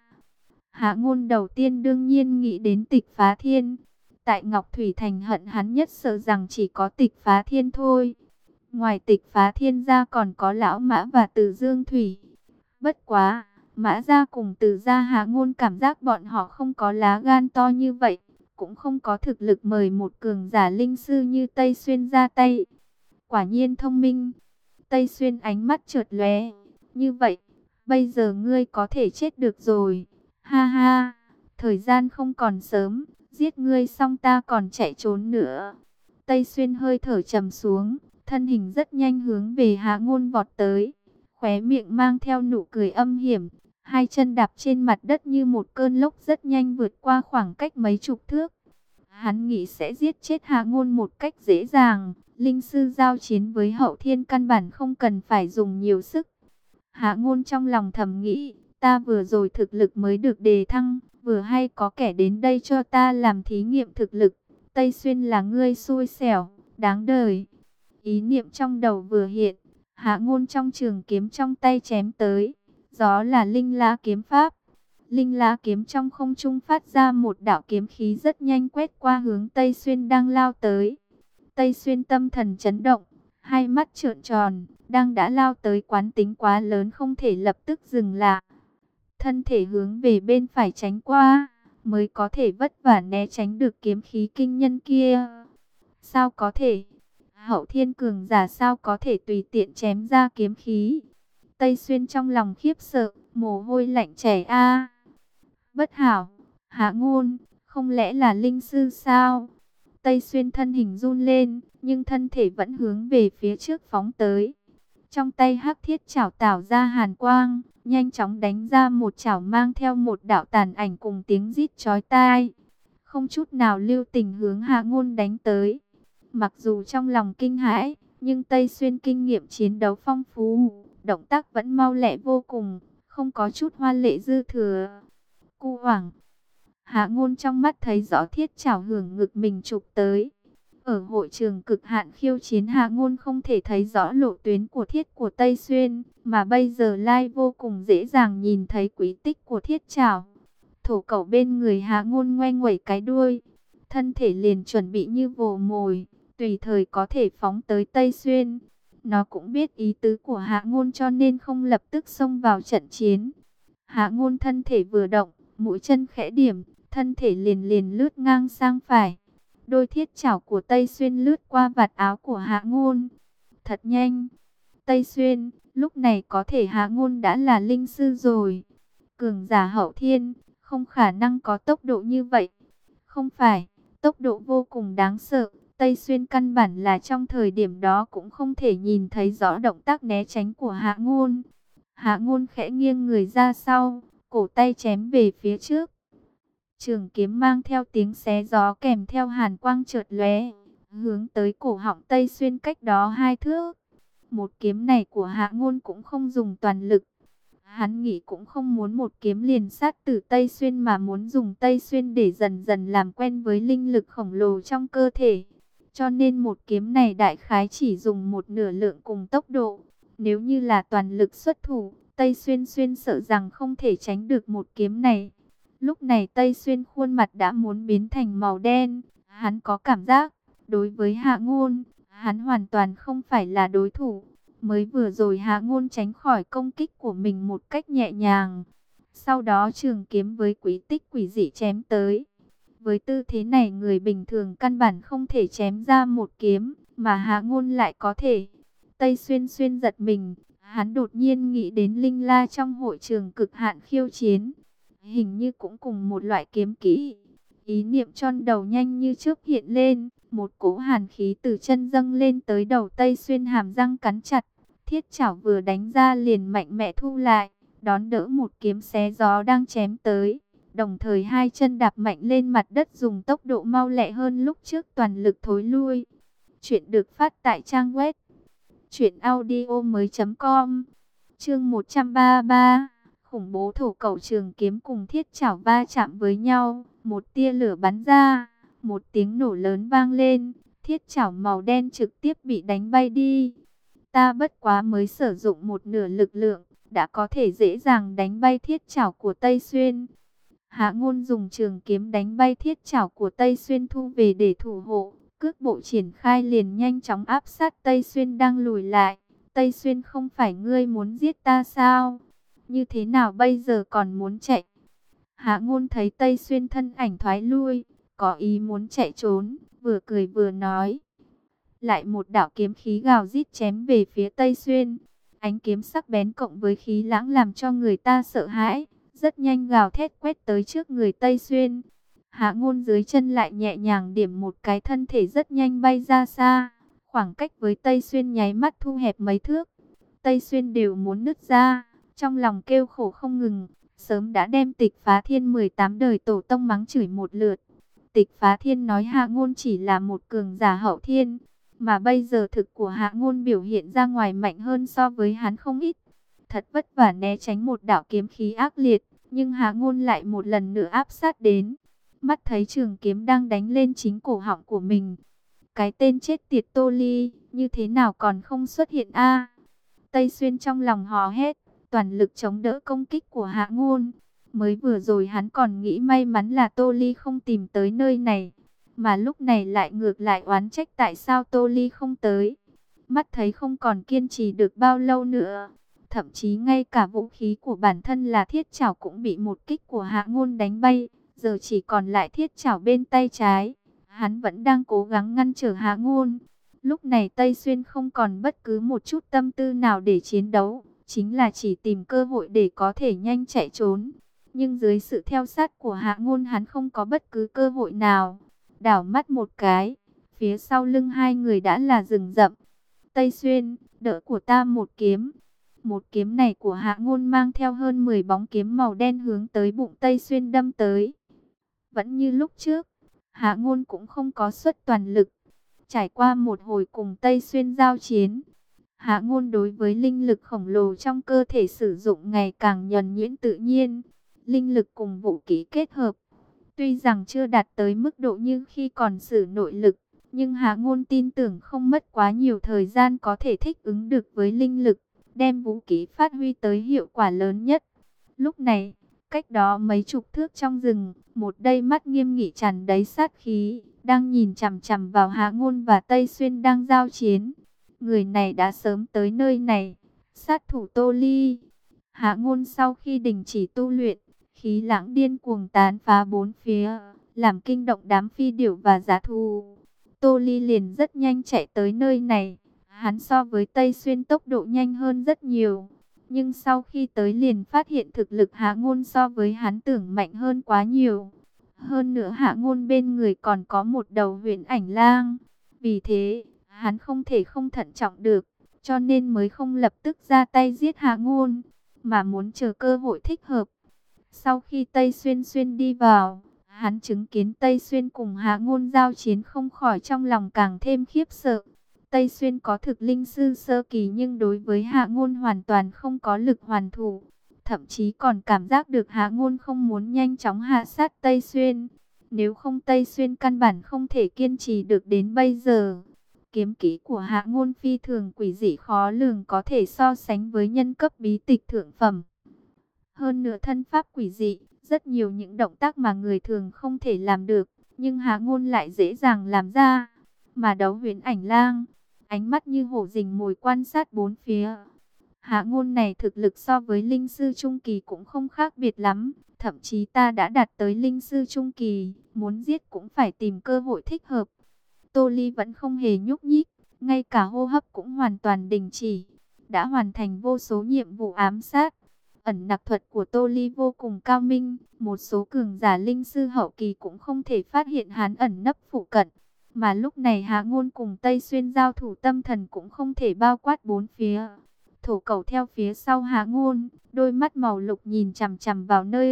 [SPEAKER 1] Hạ Ngôn đầu tiên đương nhiên nghĩ đến Tịch Phá Thiên. Tại Ngọc Thủy Thành hận hắn nhất sợ rằng chỉ có Tịch Phá Thiên thôi. Ngoài Tịch Phá Thiên ra còn có Lão Mã và Từ Dương Thủy. Bất quá, Mã gia cùng Từ gia Hạ Ngôn cảm giác bọn họ không có lá gan to như vậy, cũng không có thực lực mời một cường giả linh sư như Tây Xuyên ra tay. Quả nhiên thông minh. Tây Xuyên ánh mắt chợt lóe. Như vậy, bây giờ ngươi có thể chết được rồi. Ha ha, thời gian không còn sớm, giết ngươi xong ta còn chạy trốn nữa. Tây Xuyên hơi thở trầm xuống, thân hình rất nhanh hướng về Hạ Ngôn vọt tới, khóe miệng mang theo nụ cười âm hiểm, hai chân đạp trên mặt đất như một cơn lốc rất nhanh vượt qua khoảng cách mấy chục thước. Hắn nghĩ sẽ giết chết Hạ Ngôn một cách dễ dàng, linh sư giao chiến với hậu thiên căn bản không cần phải dùng nhiều sức. Hạ Ngôn trong lòng thầm nghĩ, ta vừa rồi thực lực mới được đề thăng, vừa hay có kẻ đến đây cho ta làm thí nghiệm thực lực. Tây Xuyên là ngươi xui xẻo, đáng đời. Ý niệm trong đầu vừa hiện, Hạ Ngôn trong trường kiếm trong tay chém tới. Gió là linh lá kiếm pháp. Linh lá kiếm trong không trung phát ra một đạo kiếm khí rất nhanh quét qua hướng Tây Xuyên đang lao tới. Tây Xuyên tâm thần chấn động, hai mắt trợn tròn, đang đã lao tới quán tính quá lớn không thể lập tức dừng lại. Thân thể hướng về bên phải tránh qua, mới có thể vất vả né tránh được kiếm khí kinh nhân kia. Sao có thể? Hậu thiên cường giả sao có thể tùy tiện chém ra kiếm khí? Tây Xuyên trong lòng khiếp sợ, mồ hôi lạnh chảy a. Bất hảo, Hạ Ngôn, không lẽ là linh sư sao? Tây Xuyên thân hình run lên, nhưng thân thể vẫn hướng về phía trước phóng tới. Trong tay hắc thiết chảo tảo ra hàn quang, nhanh chóng đánh ra một chảo mang theo một đạo tàn ảnh cùng tiếng rít chói tai. Không chút nào lưu tình hướng Hạ Ngôn đánh tới. Mặc dù trong lòng kinh hãi, nhưng Tây Xuyên kinh nghiệm chiến đấu phong phú, động tác vẫn mau lẹ vô cùng, không có chút hoa lệ dư thừa. Cu hoảng. Hạ Ngôn trong mắt thấy rõ thiết chảo hưởng ngực mình chụp tới. Ở hội trường cực hạn khiêu chiến, Hạ Ngôn không thể thấy rõ lộ tuyến của thiết của Tây Xuyên, mà bây giờ lai vô cùng dễ dàng nhìn thấy quỹ tích của thiết chảo. Thổ cẩu bên người Hạ Ngôn ngoe nguẩy cái đuôi, thân thể liền chuẩn bị như vồ mồi, tùy thời có thể phóng tới Tây Xuyên. Nó cũng biết ý tứ của Hạ Ngôn cho nên không lập tức xông vào trận chiến. Hạ Ngôn thân thể vừa động, mũi chân khẽ điểm, thân thể liền liền lướt ngang sang phải. Đôi thiết chảo của Tây Xuyên lướt qua vạt áo của Hạ Ngôn. Thật nhanh. Tây Xuyên, lúc này có thể Hạ Ngôn đã là linh sư rồi. Cường giả hậu thiên, không khả năng có tốc độ như vậy. Không phải, tốc độ vô cùng đáng sợ. Tây Xuyên căn bản là trong thời điểm đó cũng không thể nhìn thấy rõ động tác né tránh của Hạ Ngôn. Hạ Ngôn khẽ nghiêng người ra sau, cổ tay chém về phía trước. Trường kiếm mang theo tiếng xé gió kèm theo hàn quang chợt lóe, hướng tới cổ họng Tây Xuyên cách đó 2 thước. Một kiếm này của Hạ Ngôn cũng không dùng toàn lực. Hắn nghĩ cũng không muốn một kiếm liền sát tử Tây Xuyên, mà muốn dùng Tây Xuyên để dần dần làm quen với linh lực khổng lồ trong cơ thể. Cho nên một kiếm này đại khái chỉ dùng một nửa lượng cùng tốc độ. Nếu như là toàn lực xuất thủ, Tây Xuyên sợ rằng không thể tránh được một kiếm này. Lúc này Tây Xuyên khuôn mặt đã muốn biến thành màu đen. Hắn có cảm giác, đối với Hạ Ngôn, hắn hoàn toàn không phải là đối thủ. Mới vừa rồi Hạ Ngôn tránh khỏi công kích của mình một cách nhẹ nhàng. Sau đó trường kiếm với quỹ tích quỷ dị chém tới. Với tư thế này người bình thường căn bản không thể chém ra một kiếm, mà Hạ Ngôn lại có thể. Tây Xuyên Xuyên giật mình, hắn đột nhiên nghĩ đến Linh La trong hội trường cực hạn khiêu chiến. Hình như cũng cùng một loại kiếm kỹ. Ý niệm trong đầu nhanh như chớp hiện lên, một cỗ hàn khí từ chân dâng lên tới đầu Tây Xuyên, hàm răng cắn chặt. Thiết chảo vừa đánh ra liền mạnh mẽ thu lại, đón đỡ một kiếm xé gió đang chém tới. Đồng thời hai chân đạp mạnh lên mặt đất, dùng tốc độ mau lẹ hơn lúc trước, toàn lực thối lui. Chuyện được phát tại trang web truyệnaudiomoi.com. Chương 133. Khủng bố thổ cẩu trường kiếm cùng thiết chảo va chạm với nhau, một tia lửa bắn ra, một tiếng nổ lớn vang lên, thiết chảo màu đen trực tiếp bị đánh bay đi. Ta bất quá mới sử dụng một nửa lực lượng, đã có thể dễ dàng đánh bay thiết chảo của Tây Xuyên. Hạ Ngôn dùng trường kiếm đánh bay thiết chảo của Tây Xuyên thu về để thủ hộ, cước bộ triển khai liền nhanh chóng áp sát Tây Xuyên đang lùi lại. Tây Xuyên, không phải ngươi muốn giết ta sao? Như thế nào bây giờ còn muốn chạy? Hạ Ngôn thấy Tây Xuyên thân ảnh thoái lui, có ý muốn chạy trốn, vừa cười vừa nói. Lại một đạo kiếm khí gào rít chém về phía Tây Xuyên. Ánh kiếm sắc bén cộng với khí lãng làm cho người ta sợ hãi, rất nhanh gào thét quét tới trước người Tây Xuyên. Hạ Ngôn dưới chân lại nhẹ nhàng điểm một cái, thân thể rất nhanh bay ra xa. Khoảng cách với Tây Xuyên nháy mắt thu hẹp mấy thước. Tây Xuyên đều muốn nứt ra, trong lòng kêu khổ không ngừng. Sớm đã đem Tịch Phá Thiên 18 đời tổ tông mắng chửi một lượt. Tịch Phá Thiên nói Hạ Ngôn chỉ là một cường giả hậu thiên, mà bây giờ thực của Hạ Ngôn biểu hiện ra ngoài mạnh hơn so với hắn không ít. Thật vất vả né tránh một đạo kiếm khí ác liệt, nhưng Hạ Ngôn lại một lần nữa áp sát đến. Mắt thấy trường kiếm đang đánh lên chính cổ họng của mình. Cái tên chết tiệt Tô Ly, như thế nào còn không xuất hiện a? Tây Xuyên trong lòng hò hét, toàn lực chống đỡ công kích của Hạ Ngôn. Mới vừa rồi hắn còn nghĩ may mắn là Tô Ly không tìm tới nơi này, mà lúc này lại ngược lại oán trách tại sao Tô Ly không tới. Mắt thấy không còn kiên trì được bao lâu nữa, thậm chí ngay cả vũ khí của bản thân là thiết chảo cũng bị một kích của Hạ Ngôn đánh bay, giờ chỉ còn lại thiết chảo bên tay trái. Hắn vẫn đang cố gắng ngăn trở Hạ Ngôn. Lúc này Tây Xuyên không còn bất cứ một chút tâm tư nào để chiến đấu, chính là chỉ tìm cơ hội để có thể nhanh chạy trốn. Nhưng dưới sự theo sát của Hạ Ngôn, hắn không có bất cứ cơ hội nào. Đảo mắt một cái, phía sau lưng hai người đã là rừng rậm. Tây Xuyên, đỡ của ta một kiếm. Một kiếm này của Hạ Ngôn mang theo hơn 10 bóng kiếm màu đen hướng tới bụng Tây Xuyên đâm tới. Vẫn như lúc trước, Hạ Ngôn cũng không có xuất toàn lực. Trải qua một hồi cùng Tây Xuyên giao chiến, Hạ Ngôn đối với linh lực khổng lồ trong cơ thể sử dụng ngày càng nhuần nhuyễn tự nhiên. Linh lực cùng vũ khí kết hợp, tuy rằng chưa đạt tới mức độ như khi còn sử nội lực, nhưng Hạ Ngôn tin tưởng không mất quá nhiều thời gian có thể thích ứng được với linh lực, đem vũ khí phát huy tới hiệu quả lớn nhất. Lúc này, cách đó mấy chục thước trong rừng, một đôi mắt nghiêm nghị tràn đầy sát khí, đang nhìn chằm chằm vào Hạ Ngôn và Tây Xuyên đang giao chiến. Người này đã sớm tới nơi này, sát thủ Tô Ly. Hạ Ngôn sau khi đình chỉ tu luyện, khí lãng điên cuồng tán phá bốn phía, làm kinh động đám phi điểu và dã thú. Tô Ly liền rất nhanh chạy tới nơi này. Hắn so với Tây Xuyên tốc độ nhanh hơn rất nhiều, nhưng sau khi tới liền phát hiện thực lực Hạ Ngôn so với hắn tưởng mạnh hơn quá nhiều. Hơn nữa Hạ Ngôn bên người còn có một đầu Huyền Ảnh Lang. Vì thế, hắn không thể không thận trọng được, cho nên mới không lập tức ra tay giết Hạ Ngôn, mà muốn chờ cơ hội thích hợp. Sau khi Tây Xuyên Xuyên đi vào, hắn chứng kiến Tây Xuyên cùng Hạ Ngôn giao chiến, không khỏi trong lòng càng thêm khiếp sợ. Tây Xuyên có thực linh sư sơ kỳ, nhưng đối với Hạ Ngôn hoàn toàn không có lực hoàn thủ. Thậm chí còn cảm giác được Hạ Ngôn không muốn nhanh chóng hạ sát Tây Xuyên. Nếu không Tây Xuyên căn bản không thể kiên trì được đến bây giờ. Kiếm kỹ của Hạ Ngôn phi thường quỷ dị khó lường, có thể so sánh với nhân cấp bí tịch thượng phẩm. Hơn nữa thân pháp quỷ dị, rất nhiều những động tác mà người thường không thể làm được, nhưng Hạ Ngôn lại dễ dàng làm ra. Mà đấu Huyền Ảnh Lang, ánh mắt như hổ rình mồi quan sát bốn phía. Hạ Ngôn này thực lực so với linh sư trung kỳ cũng không khác biệt lắm, thậm chí ta đã đạt tới linh sư trung kỳ, muốn giết cũng phải tìm cơ hội thích hợp. Tô Ly vẫn không hề nhúc nhích, ngay cả hô hấp cũng hoàn toàn đình chỉ, đã hoàn thành vô số nhiệm vụ ám sát. Ẩn nặc thuật của Tô Ly vô cùng cao minh, một số cường giả linh sư hậu kỳ cũng không thể phát hiện hắn ẩn nấp phụ cận. Mà lúc này Hạ Ngôn cùng Tây Xuyên giao thủ, tâm thần cũng không thể bao quát bốn phía. Thổ Cẩu theo phía sau Hạ Ngôn, đôi mắt màu lục nhìn chằm chằm vào nơi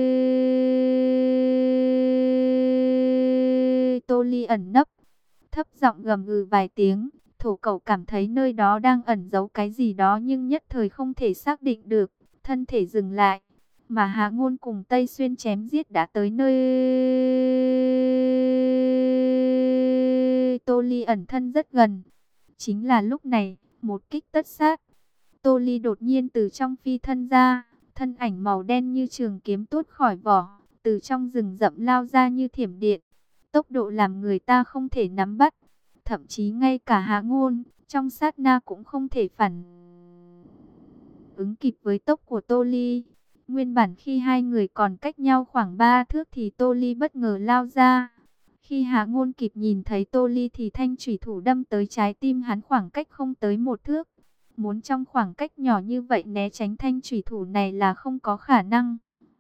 [SPEAKER 1] Tô Ly ẩn nấp, thấp giọng gầm gừ vài tiếng. Thổ Cẩu cảm thấy nơi đó đang ẩn giấu cái gì đó nhưng nhất thời không thể xác định được, thân thể dừng lại. Mà Hạ Ngôn cùng Tây Xuyên chém giết đã tới nơi Tô Ly ẩn thân rất gần. Chính là lúc này, một kích tất sát. Tô Ly đột nhiên từ trong phi thân ra, thân ảnh màu đen như trường kiếm tuốt khỏi vỏ, từ trong rừng rậm lao ra như thiểm điện. Tốc độ làm người ta không thể nắm bắt, thậm chí ngay cả Hạ Ngôn trong sát na cũng không thể phản ứng kịp với tốc của Tô Ly. Nguyên bản khi hai người còn cách nhau khoảng 3 thước thì Tô Ly bất ngờ lao ra. Khi Hạ Ngôn kịp nhìn thấy Tô Ly thì thanh chủy thủ đâm tới trái tim hắn khoảng cách không tới 1 thước. Muốn trong khoảng cách nhỏ như vậy né tránh thanh chủy thủ này là không có khả năng.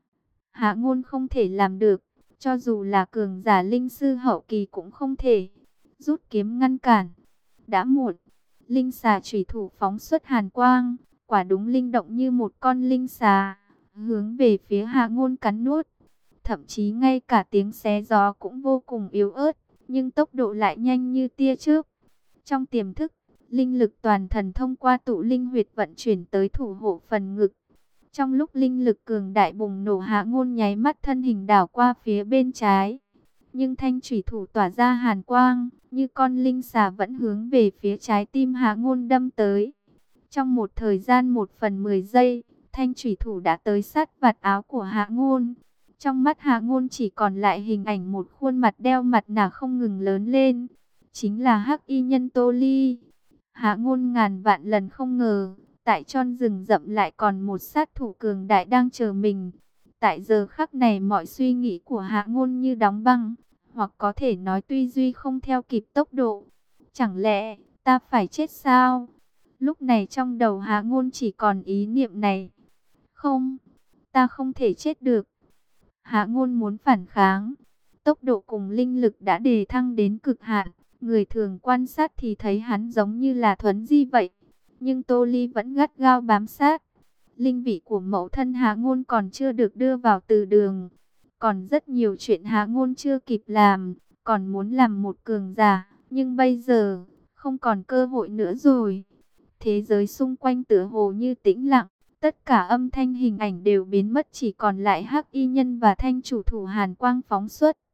[SPEAKER 1] Hạ Ngôn không thể làm được, cho dù là cường giả linh sư hậu kỳ cũng không thể. Rút kiếm ngăn cản. Đã muộn. Linh xà chủy thủ phóng xuất hàn quang, quả đúng linh động như một con linh xà, hướng về phía Hạ Ngôn cắn nuốt. Thậm chí ngay cả tiếng xé gió cũng vô cùng yếu ớt, nhưng tốc độ lại nhanh như tia chớp. Trong tiềm thức, linh lực toàn thần thông qua tụ linh huyệt vận chuyển tới thủ hộ phần ngực. Trong lúc linh lực cường đại bùng nổ, Hạ Ngôn nháy mắt thân hình đảo qua phía bên trái. Nhưng thanh chủy thủ tỏa ra hàn quang, như con linh xà vẫn hướng về phía trái tim Hạ Ngôn đâm tới. Trong một thời gian 1/10 giây, thanh chủy thủ đã tới sát vạt áo của Hạ Ngôn. Trong mắt Hạ Ngôn chỉ còn lại hình ảnh một khuôn mặt đeo mặt nạ không ngừng lớn lên. Chính là Hắc Y Nhân Tô Ly. Hạ Ngôn ngàn vạn lần không ngờ, tại trong rừng rậm lại còn một sát thủ cường đại đang chờ mình. Tại giờ khắc này mọi suy nghĩ của Hạ Ngôn như đóng băng, hoặc có thể nói tư duy không theo kịp tốc độ. Chẳng lẽ ta phải chết sao? Lúc này trong đầu Hạ Ngôn chỉ còn ý niệm này. Không, ta không thể chết được. Hạ Ngôn muốn phản kháng. Tốc độ cùng linh lực đã đề thăng đến cực hạn. Người thường quan sát thì thấy hắn giống như là thuấn di vậy. Nhưng Tô Ly vẫn gắt gao bám sát. Linh vị của mẫu thân Hạ Ngôn còn chưa được đưa vào từ đường. Còn rất nhiều chuyện Hạ Ngôn chưa kịp làm. Còn muốn làm một cường giả. Nhưng bây giờ, không còn cơ hội nữa rồi. Thế giới xung quanh tựa hồ như tĩnh lặng. Tất cả âm thanh hình ảnh đều biến mất, chỉ còn lại Hắc Y Nhân và thanh chủ thủ hàn quang phóng xuất.